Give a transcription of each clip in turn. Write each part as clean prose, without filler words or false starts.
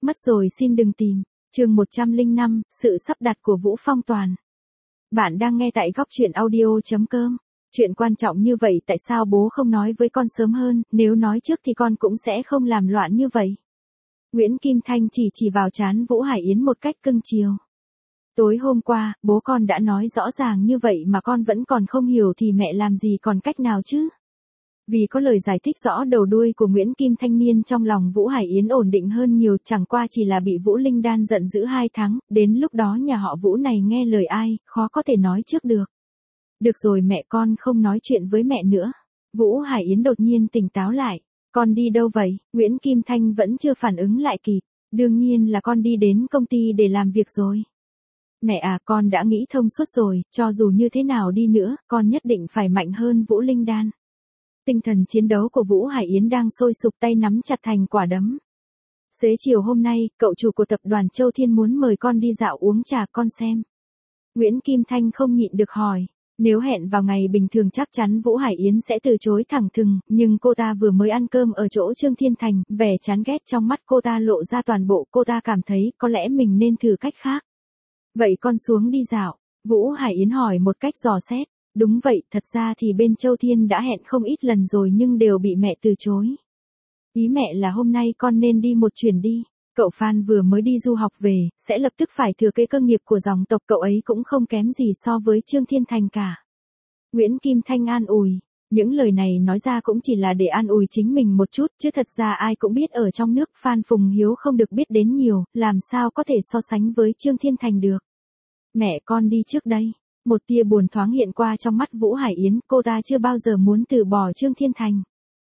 Mất rồi xin đừng tìm. Chương 105, sự sắp đặt của Vũ Phong Toàn. Bạn đang nghe tại góc truyện audio.com. Chuyện quan trọng như vậy tại sao bố không nói với con sớm hơn, nếu nói trước thì con cũng sẽ không làm loạn như vậy. Nguyễn Kim Thanh chỉ vào trán Vũ Hải Yến một cách cưng chiều. Tối hôm qua, bố con đã nói rõ ràng như vậy mà con vẫn còn không hiểu thì mẹ làm gì còn cách nào chứ? Vì có lời giải thích rõ đầu đuôi của Nguyễn Kim Thanh niên trong lòng Vũ Hải Yến ổn định hơn nhiều, chẳng qua chỉ là bị Vũ Linh Đan giận dữ 2 tháng, đến lúc đó nhà họ Vũ này nghe lời ai, khó có thể nói trước được. Được rồi mẹ, con không nói chuyện với mẹ nữa. Vũ Hải Yến đột nhiên tỉnh táo lại. Con đi đâu vậy? Nguyễn Kim Thanh vẫn chưa phản ứng lại kịp. Đương nhiên là con đi đến công ty để làm việc rồi. Mẹ à, con đã nghĩ thông suốt rồi, cho dù như thế nào đi nữa, con nhất định phải mạnh hơn Vũ Linh Đan. Tinh thần chiến đấu của Vũ Hải Yến đang sôi sục, tay nắm chặt thành quả đấm. Xế chiều hôm nay, cậu chủ của tập đoàn Châu Thiên muốn mời con đi dạo uống trà, con xem. Nguyễn Kim Thanh không nhịn được hỏi. Nếu hẹn vào ngày bình thường chắc chắn Vũ Hải Yến sẽ từ chối thẳng thừng, nhưng cô ta vừa mới ăn cơm ở chỗ Trương Thiên Thành, vẻ chán ghét trong mắt cô ta lộ ra toàn bộ, cô ta cảm thấy có lẽ mình nên thử cách khác. Vậy con xuống đi dạo, Vũ Hải Yến hỏi một cách dò xét. Đúng vậy, thật ra thì bên Châu Thiên đã hẹn không ít lần rồi nhưng đều bị mẹ từ chối. Ý mẹ là hôm nay con nên đi một chuyến đi. Cậu Phan vừa mới đi du học về, sẽ lập tức phải thừa kế cơ nghiệp của dòng tộc cậu ấy, cũng không kém gì so với Trương Thiên Thành cả. Nguyễn Kim Thanh an ủi. Những lời này nói ra cũng chỉ là để an ủi chính mình một chút, chứ thật ra ai cũng biết ở trong nước Phan Phùng Hiếu không được biết đến nhiều, làm sao có thể so sánh với Trương Thiên Thành được. Mẹ, con đi trước đây. Một tia buồn thoáng hiện qua trong mắt Vũ Hải Yến, cô ta chưa bao giờ muốn từ bỏ Trương Thiên Thành.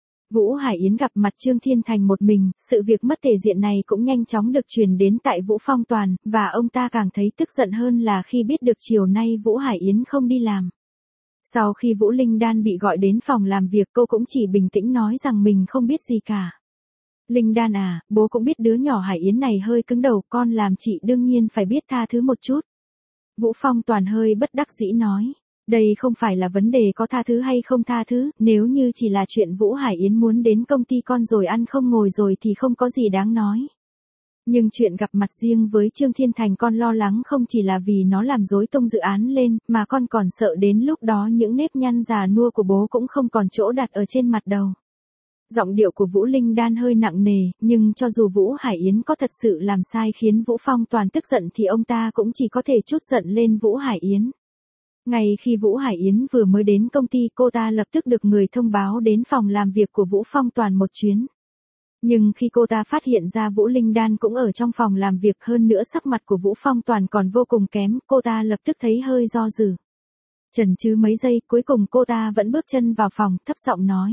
Vũ Hải Yến gặp mặt Trương Thiên Thành một mình, sự việc mất thể diện này cũng nhanh chóng được truyền đến tại Vũ Phong Toàn, và ông ta càng thấy tức giận hơn là khi biết được chiều nay Vũ Hải Yến không đi làm. Sau khi Vũ Linh Đan bị gọi đến phòng làm việc, cô cũng chỉ bình tĩnh nói rằng mình không biết gì cả. Linh Đan à, bố cũng biết đứa nhỏ Hải Yến này hơi cứng đầu, con làm chị đương nhiên phải biết tha thứ một chút. Vũ Phong Toàn hơi bất đắc dĩ nói. Đây không phải là vấn đề có tha thứ hay không tha thứ, nếu như chỉ là chuyện Vũ Hải Yến muốn đến công ty con rồi ăn không ngồi rồi thì không có gì đáng nói. Nhưng chuyện gặp mặt riêng với Trương Thiên Thành con lo lắng không chỉ là vì nó làm rối tung dự án lên, mà con còn sợ đến lúc đó những nếp nhăn già nua của bố cũng không còn chỗ đặt ở trên mặt đầu. Giọng điệu của Vũ Linh Đan hơi nặng nề, nhưng cho dù Vũ Hải Yến có thật sự làm sai khiến Vũ Phong Toàn tức giận thì ông ta cũng chỉ có thể trút giận lên Vũ Hải Yến. Ngay khi Vũ Hải Yến vừa mới đến công ty, cô ta lập tức được người thông báo đến phòng làm việc của Vũ Phong Toàn một chuyến. Nhưng khi cô ta phát hiện ra Vũ Linh Đan cũng ở trong phòng làm việc, hơn nữa sắc mặt của Vũ Phong Toàn còn vô cùng kém, cô ta lập tức thấy hơi do dự. Chần chừ mấy giây, cuối cùng cô ta vẫn bước chân vào phòng, thấp giọng nói.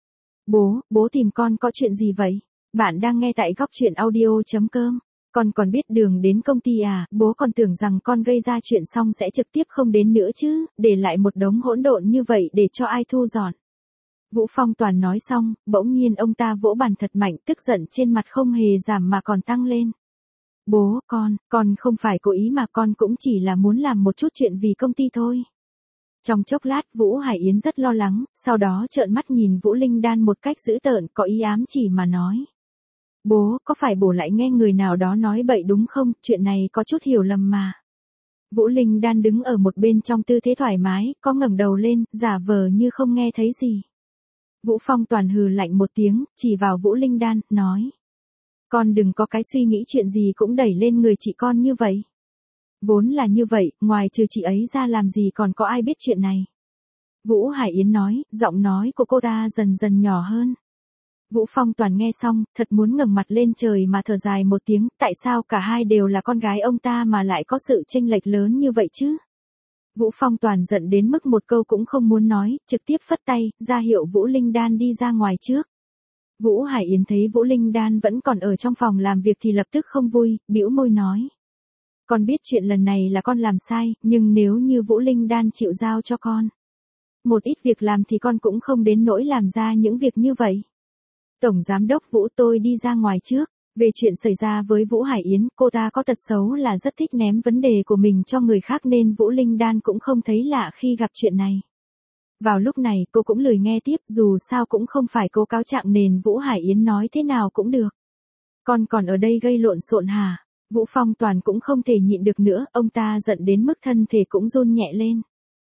Bố tìm con có chuyện gì vậy? Bạn đang nghe tại góc truyện audio.com. Con còn biết đường đến công ty à? Bố còn tưởng rằng con gây ra chuyện xong sẽ trực tiếp không đến nữa chứ, để lại một đống hỗn độn như vậy để cho ai thu dọn. Vũ Phong Toàn nói xong, bỗng nhiên ông ta vỗ bàn thật mạnh, tức giận trên mặt không hề giảm mà còn tăng lên. Bố, con không phải cố ý mà, con cũng chỉ là muốn làm một chút chuyện vì công ty thôi. Trong chốc lát Vũ Hải Yến rất lo lắng, sau đó trợn mắt nhìn Vũ Linh Đan một cách dữ tợn, có ý ám chỉ mà nói. Bố, có phải bố lại nghe người nào đó nói bậy đúng không? Chuyện này có chút hiểu lầm mà. Vũ Linh Đan đứng ở một bên trong tư thế thoải mái, có ngẩng đầu lên, giả vờ như không nghe thấy gì. Vũ Phong Toàn hừ lạnh một tiếng, chỉ vào Vũ Linh Đan, nói. Con đừng có cái suy nghĩ chuyện gì cũng đẩy lên người chị con như vậy. Vốn là như vậy, ngoài trừ chị ấy ra làm gì còn có ai biết chuyện này. Vũ Hải Yến nói, giọng nói của cô ta dần dần nhỏ hơn. Vũ Phong Toàn nghe xong, thật muốn ngẩng mặt lên trời mà thở dài một tiếng, tại sao cả hai đều là con gái ông ta mà lại có sự chênh lệch lớn như vậy chứ? Vũ Phong Toàn giận đến mức một câu cũng không muốn nói, trực tiếp phất tay, ra hiệu Vũ Linh Đan đi ra ngoài trước. Vũ Hải Yến thấy Vũ Linh Đan vẫn còn ở trong phòng làm việc thì lập tức không vui, bĩu môi nói. Con biết chuyện lần này là con làm sai, nhưng nếu như Vũ Linh Đan chịu giao cho con một ít việc làm thì con cũng không đến nỗi làm ra những việc như vậy. Tổng Giám đốc Vũ, tôi đi ra ngoài trước. Về chuyện xảy ra với Vũ Hải Yến, cô ta có tật xấu là rất thích ném vấn đề của mình cho người khác nên Vũ Linh Đan cũng không thấy lạ khi gặp chuyện này. Vào lúc này cô cũng lười nghe tiếp, dù sao cũng không phải cô cáo trạng nên Vũ Hải Yến nói thế nào cũng được. Con còn ở đây gây lộn xộn hả? Vũ Phong Toàn cũng không thể nhịn được nữa, ông ta giận đến mức thân thể cũng run nhẹ lên.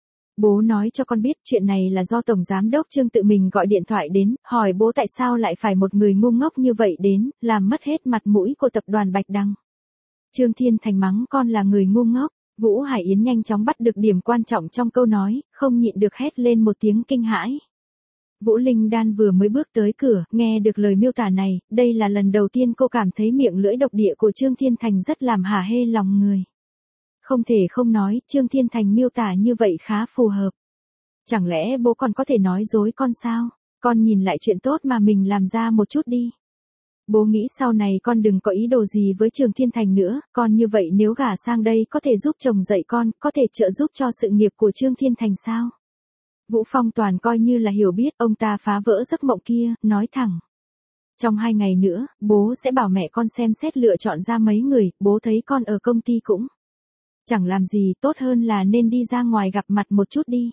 Bố nói cho con biết chuyện này là do Tổng Giám đốc Trương tự mình gọi điện thoại đến, hỏi bố tại sao lại phải một người ngu ngốc như vậy đến, làm mất hết mặt mũi của tập đoàn Bạch Đằng. Trương Thiên Thành mắng con là người ngu ngốc. Vũ Hải Yến nhanh chóng bắt được điểm quan trọng trong câu nói, không nhịn được hét lên một tiếng kinh hãi. Vũ Linh Đan vừa mới bước tới cửa, nghe được lời miêu tả này, đây là lần đầu tiên cô cảm thấy miệng lưỡi độc địa của Trương Thiên Thành rất làm hả hê lòng người. Không thể không nói, Trương Thiên Thành miêu tả như vậy khá phù hợp. Chẳng lẽ bố còn có thể nói dối con sao? Con nhìn lại chuyện tốt mà mình làm ra một chút đi. Bố nghĩ sau này con đừng có ý đồ gì với Trương Thiên Thành nữa, con như vậy nếu gả sang đây có thể giúp chồng dạy con, có thể trợ giúp cho sự nghiệp của Trương Thiên Thành sao? Vũ Phong Toàn coi như là hiểu biết, ông ta phá vỡ giấc mộng kia, nói thẳng. Trong 2 ngày nữa, bố sẽ bảo mẹ con xem xét lựa chọn ra mấy người, bố thấy con ở công ty cũng chẳng làm gì, tốt hơn là nên đi ra ngoài gặp mặt một chút đi.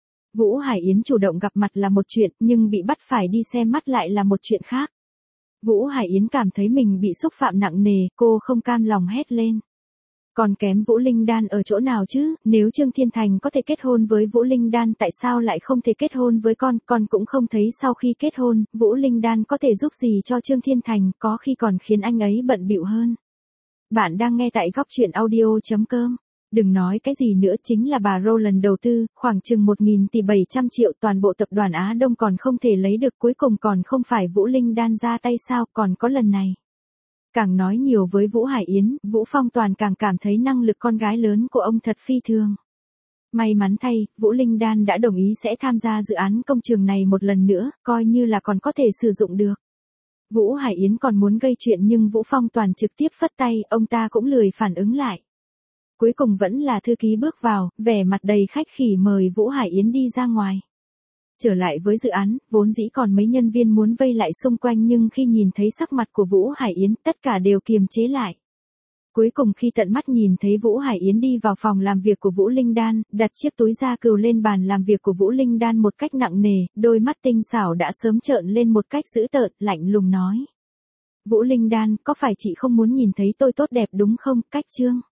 Vũ Hải Yến chủ động gặp mặt là một chuyện, nhưng bị bắt phải đi xem mắt lại là một chuyện khác. Vũ Hải Yến cảm thấy mình bị xúc phạm nặng nề, cô không cam lòng hét lên. Còn kém Vũ Linh Đan ở chỗ nào chứ, nếu Trương Thiên Thành có thể kết hôn với Vũ Linh Đan tại sao lại không thể kết hôn với con cũng không thấy sau khi kết hôn, Vũ Linh Đan có thể giúp gì cho Trương Thiên Thành, có khi còn khiến anh ấy bận bịu hơn. Bạn đang nghe tại góc truyện audio.com. Đừng nói cái gì nữa, chính là bà Roland đầu tư, khoảng chừng 1.000 tỷ 700 triệu toàn bộ tập đoàn Á Đông còn không thể lấy được, cuối cùng còn không phải Vũ Linh Đan ra tay sao, còn có lần này. Càng nói nhiều với Vũ Hải Yến, Vũ Phong Toàn càng cảm thấy năng lực con gái lớn của ông thật phi thường. May mắn thay, Vũ Linh Đan đã đồng ý sẽ tham gia dự án công trường này một lần nữa, coi như là còn có thể sử dụng được. Vũ Hải Yến còn muốn gây chuyện nhưng Vũ Phong Toàn trực tiếp phất tay, ông ta cũng lười phản ứng lại. Cuối cùng vẫn là thư ký bước vào, vẻ mặt đầy khách khỉ mời Vũ Hải Yến đi ra ngoài. Trở lại với dự án, vốn dĩ còn mấy nhân viên muốn vây lại xung quanh nhưng khi nhìn thấy sắc mặt của Vũ Hải Yến, tất cả đều kiềm chế lại. Cuối cùng khi tận mắt nhìn thấy Vũ Hải Yến đi vào phòng làm việc của Vũ Linh Đan, đặt chiếc túi da cừu lên bàn làm việc của Vũ Linh Đan một cách nặng nề, đôi mắt tinh xảo đã sớm trợn lên một cách dữ tợn, lạnh lùng nói. Vũ Linh Đan, có phải chị không muốn nhìn thấy tôi tốt đẹp đúng không, Cách Trương?